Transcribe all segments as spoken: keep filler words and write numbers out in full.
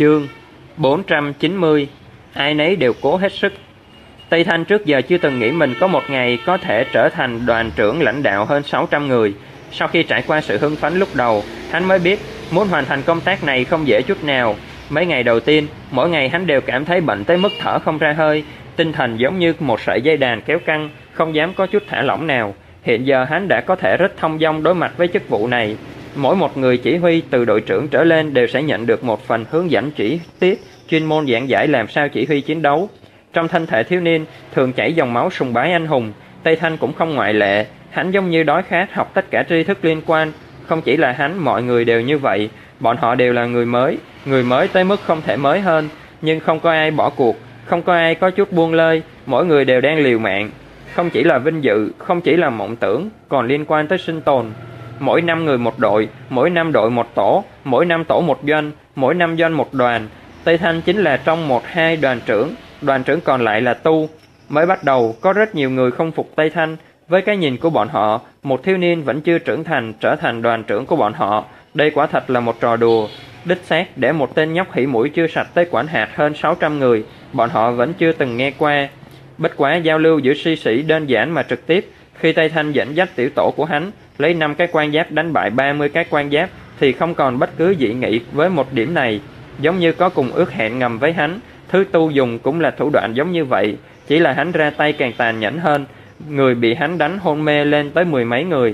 Chương bốn trăm chín mươi. Ai nấy đều cố hết sức. Tây Thanh trước giờ chưa từng nghĩ mình có một ngày có thể trở thành đoàn trưởng lãnh đạo hơn sáu trăm người. Sau khi trải qua sự hưng phấn lúc đầu, hắn mới biết muốn hoàn thành công tác này không dễ chút nào. Mấy ngày đầu tiên, mỗi ngày hắn đều cảm thấy bệnh tới mức thở không ra hơi, tinh thần giống như một sợi dây đàn kéo căng, không dám có chút thả lỏng nào. Hiện giờ hắn đã có thể rất thông dong đối mặt với chức vụ này. Mỗi một người chỉ huy từ đội trưởng trở lên đều sẽ nhận được một phần hướng dẫn chi tiết, chuyên môn giảng giải làm sao chỉ huy chiến đấu. Trong thân thể thiếu niên thường chảy dòng máu sùng bái anh hùng, Tây Thanh cũng không ngoại lệ. Hắn giống như đói khát học tất cả tri thức liên quan. Không chỉ là hắn, mọi người đều như vậy. Bọn họ đều là người mới, người mới tới mức không thể mới hơn. Nhưng không có ai bỏ cuộc, không có ai có chút buông lơi. Mỗi người đều đang liều mạng. Không chỉ là vinh dự, không chỉ là mộng tưởng, còn liên quan tới sinh tồn. Mỗi năm người một đội, mỗi năm đội một tổ, mỗi năm tổ một doanh, mỗi năm doanh một đoàn. Tây Thanh chính là trong một hai đoàn trưởng, đoàn trưởng còn lại là Tu. Mới bắt đầu, có rất nhiều người không phục Tây Thanh. Với cái nhìn của bọn họ, một thiếu niên vẫn chưa trưởng thành trở thành đoàn trưởng của bọn họ. Đây quả thật là một trò đùa. Đích xác để một tên nhóc khỉ mũi chưa sạch tới quản hạt hơn sáu trăm người, bọn họ vẫn chưa từng nghe qua. Bất quá giao lưu giữa sĩ sĩ đơn giản mà trực tiếp. Khi Tây Thanh dẫn dắt tiểu tổ của hắn, lấy năm cái quan giáp đánh bại ba mươi cái quan giáp, thì không còn bất cứ dị nghị với một điểm này. Giống như có cùng ước hẹn ngầm với hắn. Thứ Tu dùng cũng là thủ đoạn giống như vậy, chỉ là hắn ra tay càng tàn nhẫn hơn. Người bị hắn đánh hôn mê lên tới mười mấy người.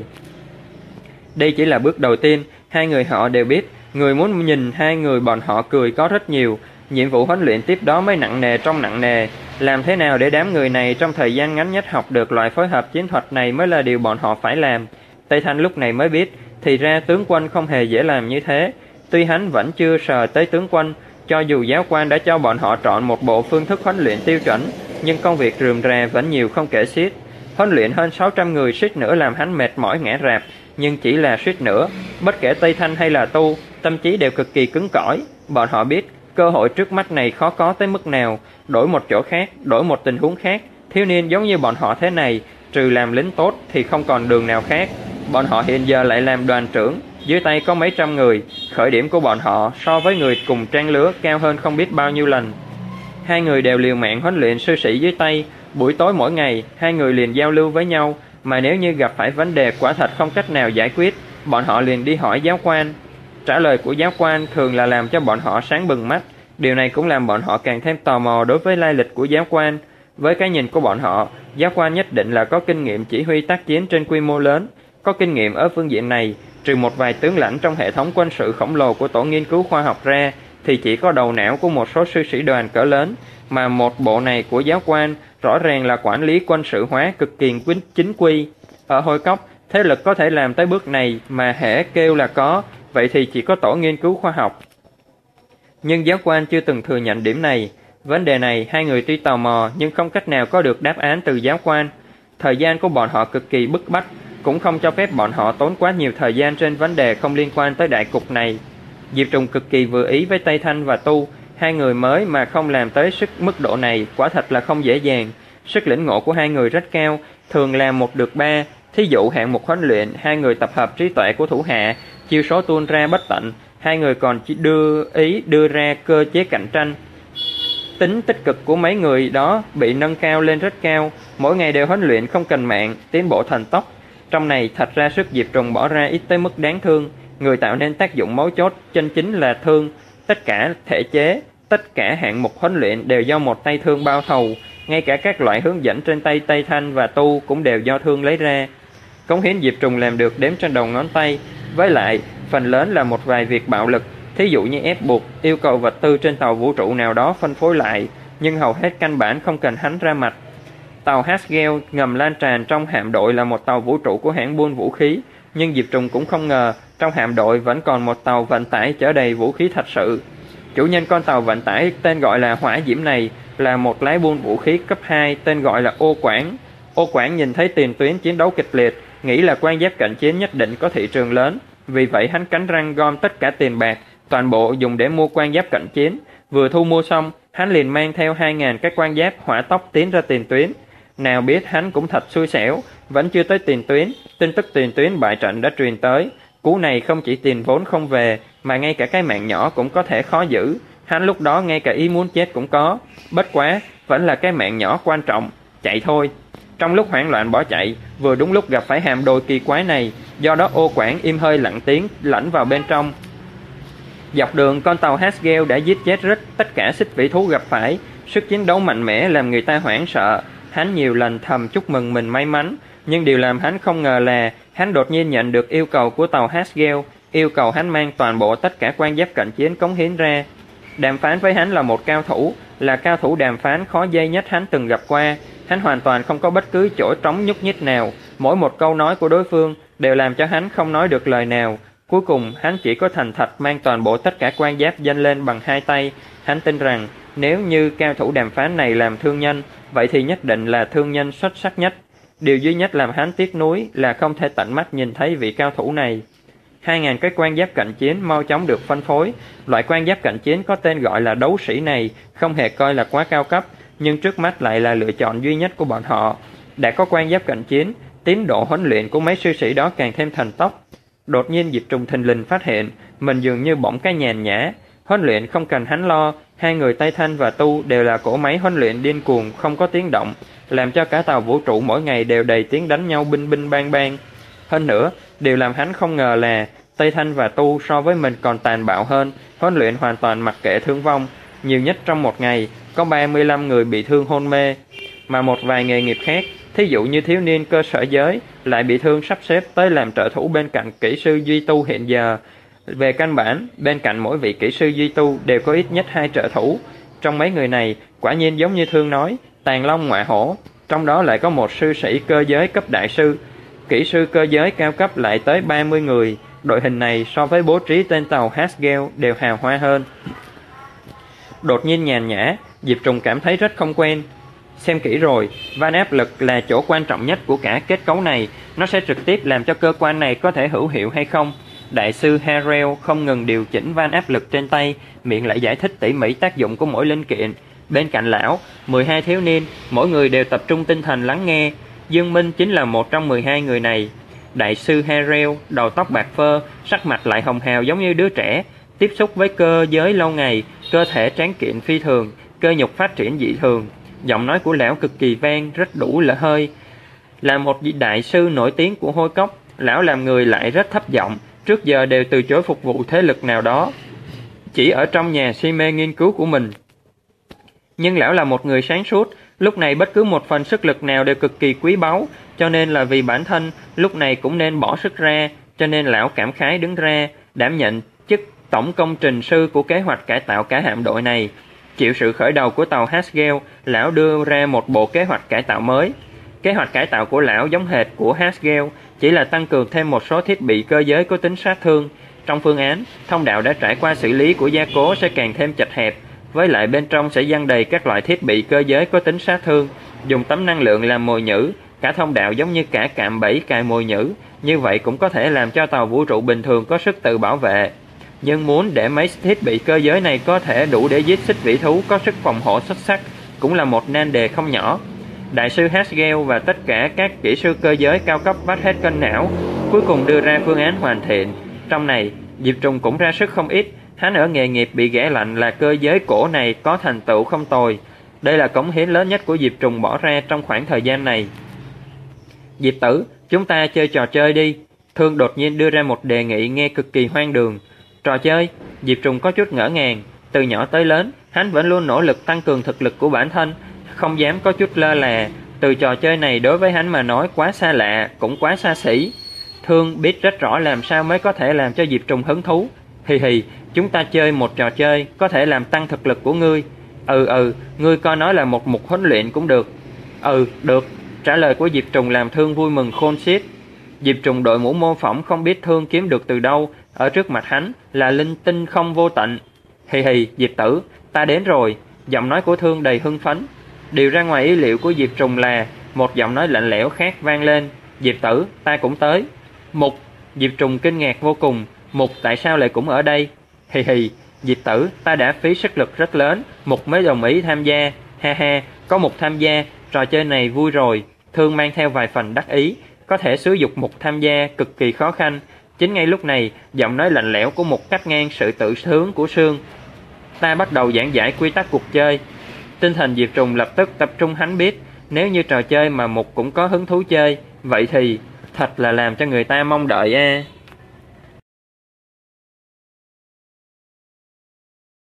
Đây chỉ là bước đầu tiên. Hai người họ đều biết, người muốn nhìn hai người bọn họ cười có rất nhiều. Nhiệm vụ huấn luyện tiếp đó mới nặng nề trong nặng nề. Làm thế nào để đám người này trong thời gian ngắn nhất học được loại phối hợp chiến thuật này mới là điều bọn họ phải làm. Tây Thanh lúc này mới biết, thì ra tướng quân không hề dễ làm như thế. Tuy hắn vẫn chưa sờ tới tướng quân, cho dù giáo quan đã cho bọn họ chọn một bộ phương thức huấn luyện tiêu chuẩn, nhưng công việc rườm rà vẫn nhiều không kể xiết. Huấn luyện hơn sáu trăm người suýt nữa làm hắn mệt mỏi ngã rạp, nhưng chỉ là suýt nữa. Bất kể Tây Thanh hay là Tu, tâm trí đều cực kỳ cứng cỏi. Bọn họ biết cơ hội trước mắt này khó có tới mức nào. Đổi một chỗ khác, đổi một tình huống khác, thiếu niên giống như bọn họ thế này, trừ làm lính tốt thì không còn đường nào khác. Bọn họ hiện giờ lại làm đoàn trưởng, dưới tay có mấy trăm người. Khởi điểm của bọn họ so với người cùng trang lứa cao hơn không biết bao nhiêu lần. Hai người đều liều mạng huấn luyện sư sĩ dưới tay. Buổi tối mỗi ngày, hai người liền giao lưu với nhau. Mà nếu như gặp phải vấn đề quả thật không cách nào giải quyết, bọn họ liền đi hỏi giáo quan. Trả lời của giáo quan thường là làm cho bọn họ sáng bừng mắt. Điều này cũng làm bọn họ càng thêm tò mò đối với lai lịch của giáo quan. Với cái nhìn của bọn họ, giáo quan nhất định là có kinh nghiệm chỉ huy tác chiến trên quy mô lớn. Có kinh nghiệm ở phương diện này, trừ một vài tướng lãnh trong hệ thống quân sự khổng lồ của tổ nghiên cứu khoa học ra, thì chỉ có đầu não của một số sư sĩ đoàn cỡ lớn. Mà một bộ này của giáo quan rõ ràng là quản lý quân sự hóa cực kỳ chính quy. Ở Hôi Cốc, thế lực có thể làm tới bước này mà hễ kêu là có, vậy thì chỉ có tổ nghiên cứu khoa học. Nhưng giáo quan chưa từng thừa nhận điểm này. Vấn đề này hai người tuy tò mò nhưng không cách nào có được đáp án từ giáo quan. Thời gian của bọn họ cực kỳ bức bách, cũng không cho phép bọn họ tốn quá nhiều thời gian trên vấn đề không liên quan tới đại cục này. Diệp Trùng cực kỳ vừa ý với Tây Thanh và Tu. Hai người mới mà không làm tới sức mức độ này quả thật là không dễ dàng. Sức lĩnh ngộ của hai người rất cao, thường làm một được ba. Thí dụ hạng mục huấn luyện, hai người tập hợp trí tuệ của thủ hạ, chiêu số tuôn ra bất tận. Hai người còn chỉ đưa ý đưa ra cơ chế cạnh tranh. Tính tích cực của mấy người đó bị nâng cao lên rất cao. Mỗi ngày đều huấn luyện không cần mạng, tiến bộ thần tốc. Trong này thật ra sức Diệp Trùng bỏ ra ít tới mức đáng thương. Người tạo nên tác dụng mấu chốt chân chính là Thương. Tất cả thể chế, tất cả hạng mục huấn luyện đều do một tay Thương bao thầu. Ngay cả các loại hướng dẫn trên tay Tây Thanh và Tu cũng đều do Thương lấy ra. Cống hiến Diệp Trùng làm được đếm trên đầu ngón tay. Với lại, phần lớn là một vài việc bạo lực, thí dụ như ép buộc, yêu cầu vật tư trên tàu vũ trụ nào đó phân phối lại, nhưng hầu hết căn bản không cần hắn ra mặt. Tàu Hasgel ngầm lan tràn trong hạm đội là một tàu vũ trụ của hãng buôn vũ khí, nhưng Diệp Trùng cũng không ngờ trong hạm đội vẫn còn một tàu vận tải chở đầy vũ khí thật sự. Chủ nhân con tàu vận tải tên gọi là Hỏa Diễm này là một lái buôn vũ khí cấp hai tên gọi là Ô Quảng. Ô Quảng nhìn thấy tiền tuyến chiến đấu kịch liệt, nghĩ là quan giáp cận chiến nhất định có thị trường lớn, vì vậy hắn cắn răng gom tất cả tiền bạc, toàn bộ dùng để mua quan giáp cận chiến. Vừa thu mua xong, hắn liền mang theo hai ngàn cái quan giáp hỏa tốc tiến ra tiền tuyến. Nào biết hắn cũng thật xui xẻo, vẫn chưa tới tiền tuyến, tin tức tiền tuyến bại trận đã truyền tới. Cú này không chỉ tiền vốn không về, mà ngay cả cái mạng nhỏ cũng có thể khó giữ. Hắn lúc đó ngay cả ý muốn chết cũng có, bất quá, vẫn là cái mạng nhỏ quan trọng, chạy thôi. Trong lúc hoảng loạn bỏ chạy, vừa đúng lúc gặp phải hạm đội kỳ quái này, do đó ô quản im hơi lặng tiếng lẫn vào bên trong. Dọc đường, con tàu Hasgale đã giết chết rất tất cả xích vĩ thú gặp phải, sức chiến đấu mạnh mẽ làm người ta hoảng sợ. Hắn nhiều lần thầm chúc mừng mình may mắn, nhưng điều làm hắn không ngờ là hắn đột nhiên nhận được yêu cầu của tàu Hasgale, yêu cầu hắn mang toàn bộ tất cả quan giáp cận chiến cống hiến ra. Đàm phán với hắn là một cao thủ, là cao thủ đàm phán khó dây nhất hắn từng gặp qua. Hắn hoàn toàn không có bất cứ chỗ trống nhúc nhích nào, mỗi một câu nói của đối phương đều làm cho hắn không nói được lời nào. Cuối cùng, hắn chỉ có thành thật mang toàn bộ tất cả quan giáp dâng lên bằng hai tay. Hắn tin rằng, nếu như cao thủ đàm phán này làm thương nhân, vậy thì nhất định là thương nhân xuất sắc nhất. Điều duy nhất làm hắn tiếc nuối là không thể tận mắt nhìn thấy vị cao thủ này. Hai ngàn cái quan giáp cận chiến mau chóng được phân phối. Loại quan giáp cận chiến có tên gọi là đấu sĩ này không hề coi là quá cao cấp, nhưng trước mắt lại là lựa chọn duy nhất của bọn họ. Đã có quan giáp cận chiến, tiến độ huấn luyện của mấy sư sĩ đó càng thêm thần tốc. Đột nhiên Diệp Trùng thình lình phát hiện mình dường như bỗng cái nhàn nhã. Huấn luyện không cần hắn lo, hai người Tây Thanh và Tu đều là cỗ máy huấn luyện điên cuồng không có tiếng động, làm cho cả tàu vũ trụ mỗi ngày đều đầy tiếng đánh nhau binh binh bang bang. Hơn nữa, điều làm hắn không ngờ là Tây Thanh và Tu so với mình còn tàn bạo hơn, huấn luyện hoàn toàn mặc kệ thương vong. Nhiều nhất trong một ngày, có ba mươi lăm người bị thương hôn mê, mà một vài nghề nghiệp khác, thí dụ như thiếu niên cơ sở giới, lại bị thương sắp xếp tới làm trợ thủ bên cạnh kỹ sư duy tu hiện giờ. Về căn bản, bên cạnh mỗi vị kỹ sư duy tu đều có ít nhất hai trợ thủ. Trong mấy người này, quả nhiên giống như Thương nói, tàn long ngọa hổ, trong đó lại có một sư sĩ cơ giới cấp đại sư, kỹ sư cơ giới cao cấp lại tới ba mươi người. Đội hình này so với bố trí tên tàu Hasgale đều hào hoa hơn. Đột nhiên nhàn nhã, Diệp Trùng cảm thấy rất không quen. Xem kỹ rồi, van áp lực là chỗ quan trọng nhất của cả kết cấu này, nó sẽ trực tiếp làm cho cơ quan này có thể hữu hiệu hay không. Đại sư Harrell không ngừng điều chỉnh van áp lực trên tay, miệng lại giải thích tỉ mỉ tác dụng của mỗi linh kiện. Bên cạnh lão, mười hai thiếu niên, mỗi người đều tập trung tinh thần lắng nghe. Dương Minh chính là một trong mười hai người này. Đại sư Harrell, đầu tóc bạc phơ, sắc mặt lại hồng hào giống như đứa trẻ, tiếp xúc với cơ giới lâu ngày, cơ thể tráng kiện phi thường, cơ nhục phát triển dị thường. Giọng nói của lão cực kỳ vang, rất đủ lỡ hơi. Là một vị đại sư nổi tiếng của hôi cốc, lão làm người lại rất thấp giọng, trước giờ đều từ chối phục vụ thế lực nào đó, chỉ ở trong nhà si mê nghiên cứu của mình. Nhưng lão là một người sáng suốt, lúc này bất cứ một phần sức lực nào đều cực kỳ quý báu, cho nên là vì bản thân lúc này cũng nên bỏ sức ra, cho nên lão cảm khái đứng ra, đảm nhận chức tổng công trình sư của kế hoạch cải tạo cả hạm đội này. Chịu sự khởi đầu của tàu Hasgale, lão đưa ra một bộ kế hoạch cải tạo mới. Kế hoạch cải tạo của lão giống hệt của Hasgale, chỉ là tăng cường thêm một số thiết bị cơ giới có tính sát thương. Trong phương án, thông đạo đã trải qua xử lý của gia cố sẽ càng thêm chật hẹp, với lại bên trong sẽ dăng đầy các loại thiết bị cơ giới có tính sát thương, dùng tấm năng lượng làm mồi nhử, cả thông đạo giống như cả cạm bẫy cài mồi nhử, như vậy cũng có thể làm cho tàu vũ trụ bình thường có sức tự bảo vệ. Nhưng muốn để mấy thiết bị cơ giới này có thể đủ để giết xích vĩ thú có sức phòng hộ xuất sắc cũng là một nan đề không nhỏ. Đại sư Hasgale và tất cả các kỹ sư cơ giới cao cấp vắt hết cân não, cuối cùng đưa ra phương án hoàn thiện. Trong này, Diệp Trùng cũng ra sức không ít, hắn ở nghề nghiệp bị ghẻ lạnh là cơ giới cổ này có thành tựu không tồi. Đây là cống hiến lớn nhất của Diệp Trùng bỏ ra trong khoảng thời gian này. Diệp tử, chúng ta chơi trò chơi đi. Thương đột nhiên đưa ra một đề nghị nghe cực kỳ hoang đường. Trò chơi? Diệp Trùng có chút ngỡ ngàng. Từ nhỏ tới lớn, hắn vẫn luôn nỗ lực tăng cường thực lực của bản thân, không dám có chút lơ là. Từ trò chơi này đối với hắn mà nói quá xa lạ, cũng quá xa xỉ. Thương biết rất rõ làm sao mới có thể làm cho Diệp Trùng hứng thú. Hì hì, chúng ta chơi một trò chơi có thể làm tăng thực lực của ngươi. Ừ ừ, ngươi coi nói là một mục huấn luyện cũng được. Ừ, được. Trả lời của Diệp Trùng làm Thương vui mừng khôn xiết. Diệp Trùng đội mũ mô phỏng không biết Thương kiếm được từ đâu, ở trước mặt hắn là linh tinh không vô tận. Hì hì, Diệp tử, ta đến rồi. Giọng nói của Thương đầy hưng phấn. Điều ra ngoài ý liệu của Diệp Trùng là một giọng nói lạnh lẽo khác vang lên. Diệp tử, ta cũng tới. Mục, Diệp Trùng kinh ngạc vô cùng. Mục tại sao lại cũng ở đây? Hì hì, Diệp tử, ta đã phí sức lực rất lớn, Mục mới đồng ý tham gia. Ha ha, có Mục tham gia, trò chơi này vui rồi. Thương mang theo vài phần đắc ý, có thể xúi dục Mục tham gia cực kỳ khó khăn. Chính ngay lúc này, giọng nói lạnh lẽo của Mục cắt ngang sự tự sướng của Sương. Ta bắt đầu giảng giải quy tắc cuộc chơi. Tinh thần Diệp Trùng lập tức tập trung hắn biết, nếu như trò chơi mà Mục cũng có hứng thú chơi, vậy thì thật là làm cho người ta mong đợi a.